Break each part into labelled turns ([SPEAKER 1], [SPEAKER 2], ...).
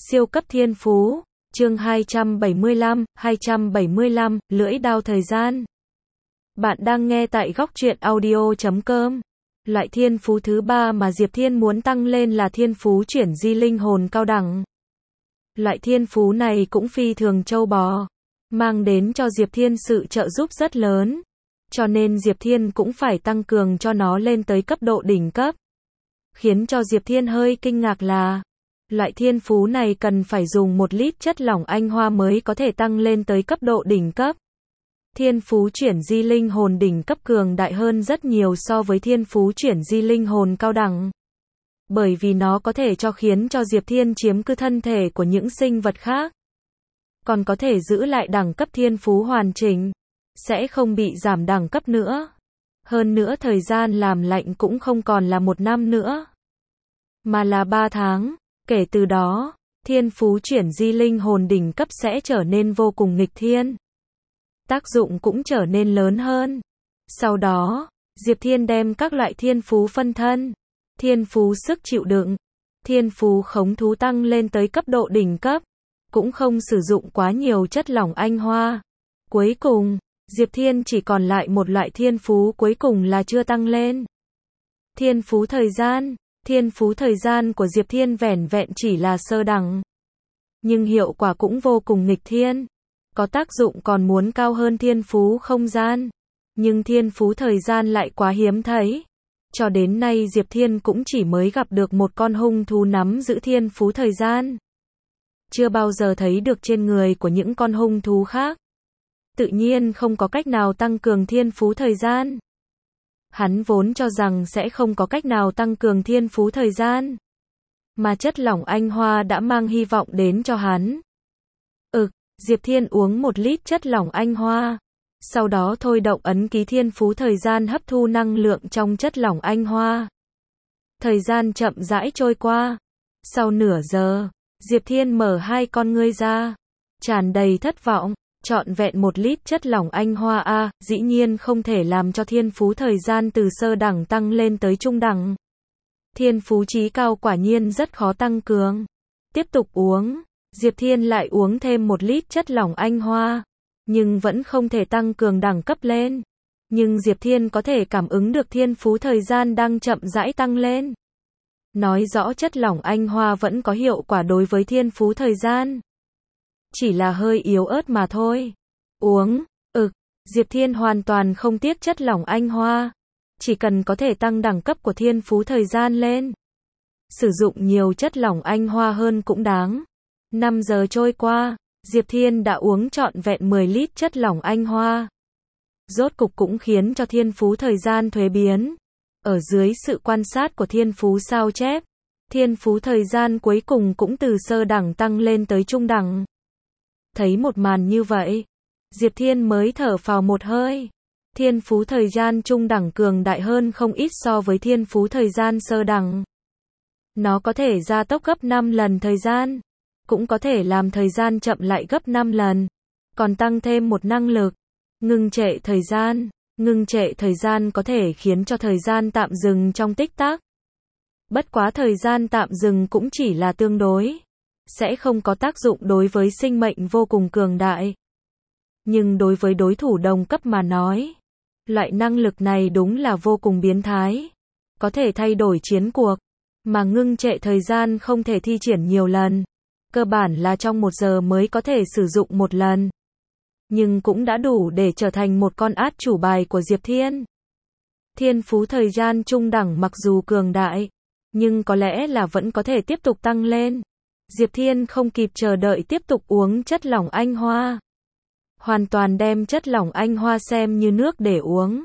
[SPEAKER 1] Siêu cấp thiên phú, chương 275, lưỡi đao thời gian. Bạn đang nghe tại góc truyện audio.com. Loại thiên phú thứ 3 mà Diệp Thiên muốn tăng lên là thiên phú chuyển di linh hồn cao đẳng. Loại thiên phú này cũng phi thường châu bò, mang đến cho Diệp Thiên sự trợ giúp rất lớn. Cho nên Diệp Thiên cũng phải tăng cường cho nó lên tới cấp độ đỉnh cấp. Khiến cho Diệp Thiên hơi kinh ngạc là loại thiên phú này cần phải dùng 1 lít chất lỏng anh hoa mới có thể tăng lên tới cấp độ đỉnh cấp. Thiên phú chuyển di linh hồn đỉnh cấp cường đại hơn rất nhiều so với thiên phú chuyển di linh hồn cao đẳng. Bởi vì nó có thể khiến cho Diệp Thiên chiếm cứ thân thể của những sinh vật khác. Còn có thể giữ lại đẳng cấp thiên phú hoàn chỉnh, sẽ không bị giảm đẳng cấp nữa. Hơn nữa thời gian làm lạnh cũng không còn là 1 năm nữa, mà là 3 tháng. Kể từ đó, thiên phú chuyển di linh hồn đỉnh cấp sẽ trở nên vô cùng nghịch thiên. Tác dụng cũng trở nên lớn hơn. Sau đó, Diệp Thiên đem các loại thiên phú phân thân, thiên phú sức chịu đựng, thiên phú khống thú tăng lên tới cấp độ đỉnh cấp. Cũng không sử dụng quá nhiều chất lỏng anh hoa. Cuối cùng, Diệp Thiên chỉ còn lại một loại thiên phú cuối cùng là chưa tăng lên. Thiên phú thời gian. Thiên phú thời gian của Diệp Thiên vẻn vẹn chỉ là sơ đẳng. Nhưng hiệu quả cũng vô cùng nghịch thiên. Có tác dụng còn muốn cao hơn thiên phú không gian. Nhưng thiên phú thời gian lại quá hiếm thấy. Cho đến nay Diệp Thiên cũng chỉ mới gặp được một con hung thú nắm giữ thiên phú thời gian. Chưa bao giờ thấy được trên người của những con hung thú khác. Tự nhiên không có cách nào tăng cường thiên phú thời gian. Hắn vốn cho rằng sẽ không có cách nào tăng cường thiên phú thời gian. Mà chất lỏng anh hoa đã mang hy vọng đến cho hắn. Diệp Thiên uống 1 lít chất lỏng anh hoa. Sau đó thôi động ấn ký thiên phú thời gian hấp thu năng lượng trong chất lỏng anh hoa. Thời gian chậm rãi trôi qua. Sau nửa giờ, Diệp Thiên mở 2 con ngươi ra. Tràn đầy thất vọng. Trọn vẹn 1 lít chất lỏng anh hoa dĩ nhiên không thể làm cho thiên phú thời gian từ sơ đẳng tăng lên tới trung đẳng. Thiên phú chí cao quả nhiên rất khó tăng cường. Tiếp tục uống, Diệp Thiên lại uống thêm 1 lít chất lỏng anh hoa, nhưng vẫn không thể tăng cường đẳng cấp lên. Nhưng Diệp Thiên có thể cảm ứng được thiên phú thời gian đang chậm rãi tăng lên. Nói rõ chất lỏng anh hoa vẫn có hiệu quả đối với thiên phú thời gian. Chỉ là hơi yếu ớt mà thôi. Uống, Diệp Thiên hoàn toàn không tiếc chất lỏng anh hoa. Chỉ cần có thể tăng đẳng cấp của thiên phú thời gian lên. Sử dụng nhiều chất lỏng anh hoa hơn cũng đáng. 5 giờ trôi qua, Diệp Thiên đã uống trọn vẹn 10 lít chất lỏng anh hoa. Rốt cục cũng khiến cho thiên phú thời gian thuế biến. Ở dưới sự quan sát của thiên phú sao chép, thiên phú thời gian cuối cùng cũng từ sơ đẳng tăng lên tới trung đẳng. Thấy một màn như vậy, Diệp Thiên mới thở phào một hơi. Thiên phú thời gian trung đẳng cường đại hơn không ít so với thiên phú thời gian sơ đẳng. Nó có thể gia tốc gấp 5 lần thời gian, cũng có thể làm thời gian chậm lại gấp 5 lần. Còn tăng thêm một năng lực, ngưng trệ thời gian. Ngưng trệ thời gian có thể khiến cho thời gian tạm dừng trong tích tắc. Bất quá thời gian tạm dừng cũng chỉ là tương đối, sẽ không có tác dụng đối với sinh mệnh vô cùng cường đại. Nhưng đối với đối thủ đồng cấp mà nói, loại năng lực này đúng là vô cùng biến thái. Có thể thay đổi chiến cuộc, mà ngưng trệ thời gian không thể thi triển nhiều lần. Cơ bản là trong 1 giờ mới có thể sử dụng 1 lần. Nhưng cũng đã đủ để trở thành một con át chủ bài của Diệp Thiên. Thiên phú thời gian trung đẳng mặc dù cường đại, nhưng có lẽ là vẫn có thể tiếp tục tăng lên. Diệp Thiên không kịp chờ đợi tiếp tục uống chất lỏng anh hoa. Hoàn toàn đem chất lỏng anh hoa xem như nước để uống.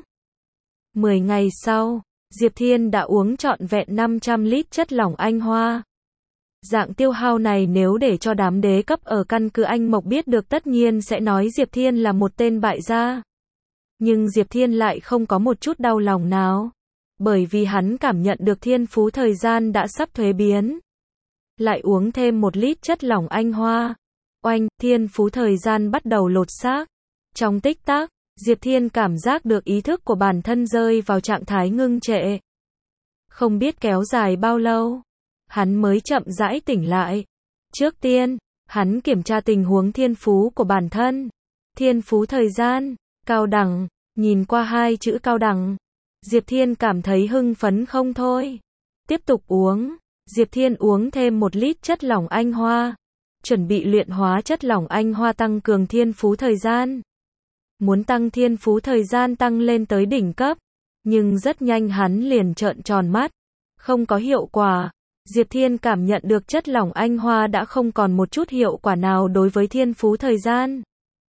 [SPEAKER 1] 10 ngày sau, Diệp Thiên đã uống trọn vẹn 500 lít chất lỏng anh hoa. Dạng tiêu hao này nếu để cho đám đế cấp ở căn cứ Anh Mộc biết được tất nhiên sẽ nói Diệp Thiên là một tên bại gia. Nhưng Diệp Thiên lại không có một chút đau lòng nào. Bởi vì hắn cảm nhận được thiên phú thời gian đã sắp thuế biến. Lại uống thêm 1 lít chất lỏng anh hoa. Oanh, thiên phú thời gian bắt đầu lột xác. Trong tích tắc, Diệp Thiên cảm giác được ý thức của bản thân rơi vào trạng thái ngưng trệ. Không biết kéo dài bao lâu, hắn mới chậm rãi tỉnh lại. Trước tiên, hắn kiểm tra tình huống thiên phú của bản thân. Thiên phú thời gian, cao đẳng, nhìn qua hai chữ cao đẳng. Diệp Thiên cảm thấy hưng phấn không thôi. Tiếp tục uống, Diệp Thiên uống thêm 1 lít chất lỏng anh hoa. Chuẩn bị luyện hóa chất lỏng anh hoa tăng cường thiên phú thời gian. Muốn tăng thiên phú thời gian tăng lên tới đỉnh cấp. Nhưng rất nhanh hắn liền trợn tròn mắt. Không có hiệu quả. Diệp Thiên cảm nhận được chất lỏng anh hoa đã không còn một chút hiệu quả nào đối với thiên phú thời gian.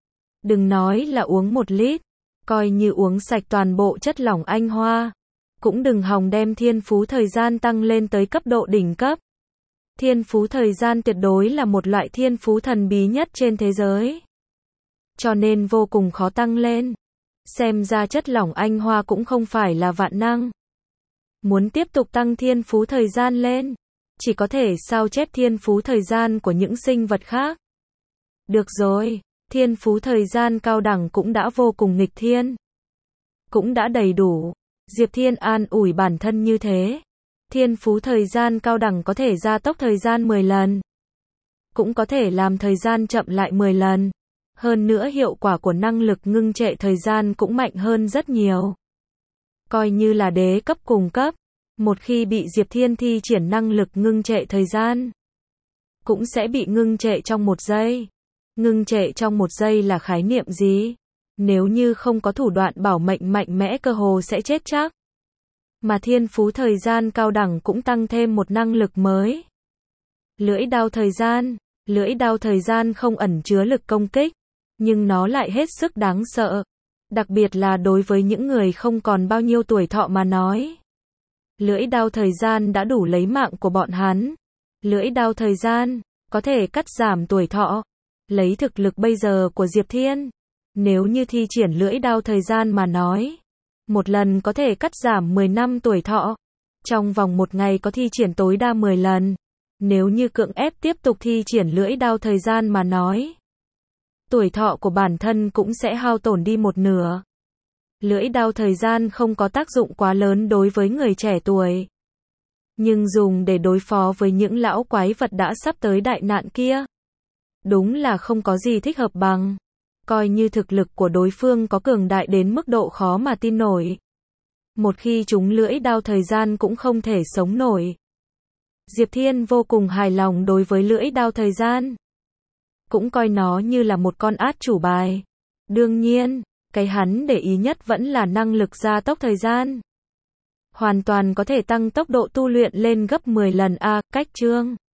[SPEAKER 1] Đừng nói là uống 1 lít. Coi như uống sạch toàn bộ chất lỏng anh hoa. Cũng đừng hòng đem thiên phú thời gian tăng lên tới cấp độ đỉnh cấp. Thiên phú thời gian tuyệt đối là một loại thiên phú thần bí nhất trên thế giới. Cho nên vô cùng khó tăng lên. Xem ra chất lỏng anh hoa cũng không phải là vạn năng. Muốn tiếp tục tăng thiên phú thời gian lên, chỉ có thể sao chép thiên phú thời gian của những sinh vật khác. Được rồi, thiên phú thời gian cao đẳng cũng đã vô cùng nghịch thiên. Cũng đã đầy đủ. Diệp Thiên an ủi bản thân như thế. Thiên phú thời gian cao đẳng có thể gia tốc thời gian 10 lần. Cũng có thể làm thời gian chậm lại 10 lần. Hơn nữa hiệu quả của năng lực ngưng trệ thời gian cũng mạnh hơn rất nhiều. Coi như là đế cấp cùng cấp. Một khi bị Diệp Thiên thi triển năng lực ngưng trệ thời gian, cũng sẽ bị ngưng trệ trong 1 giây. Ngưng trệ trong 1 giây là khái niệm gì? Nếu như không có thủ đoạn bảo mệnh mạnh mẽ cơ hồ sẽ chết chắc. Mà thiên phú thời gian cao đẳng cũng tăng thêm một năng lực mới. Lưỡi đao thời gian. Lưỡi đao thời gian không ẩn chứa lực công kích, nhưng nó lại hết sức đáng sợ. Đặc biệt là đối với những người không còn bao nhiêu tuổi thọ mà nói. Lưỡi đao thời gian đã đủ lấy mạng của bọn hắn. Lưỡi đao thời gian có thể cắt giảm tuổi thọ. Lấy thực lực bây giờ của Diệp Thiên, nếu như thi triển lưỡi đao thời gian mà nói, một lần có thể cắt giảm 10 năm tuổi thọ. Trong vòng 1 ngày có thi triển tối đa 10 lần. Nếu như cưỡng ép tiếp tục thi triển lưỡi đao thời gian mà nói, tuổi thọ của bản thân cũng sẽ hao tổn đi 1/2. Lưỡi đao thời gian không có tác dụng quá lớn đối với người trẻ tuổi. Nhưng dùng để đối phó với những lão quái vật đã sắp tới đại nạn kia, đúng là không có gì thích hợp bằng. Coi như thực lực của đối phương có cường đại đến mức độ khó mà tin nổi. Một khi chúng lưỡi đao thời gian cũng không thể sống nổi. Diệp Thiên vô cùng hài lòng đối với lưỡi đao thời gian. Cũng coi nó như là một con át chủ bài. Đương nhiên, cái hắn để ý nhất vẫn là năng lực gia tốc thời gian. Hoàn toàn có thể tăng tốc độ tu luyện lên gấp 10 lần a. Cách chương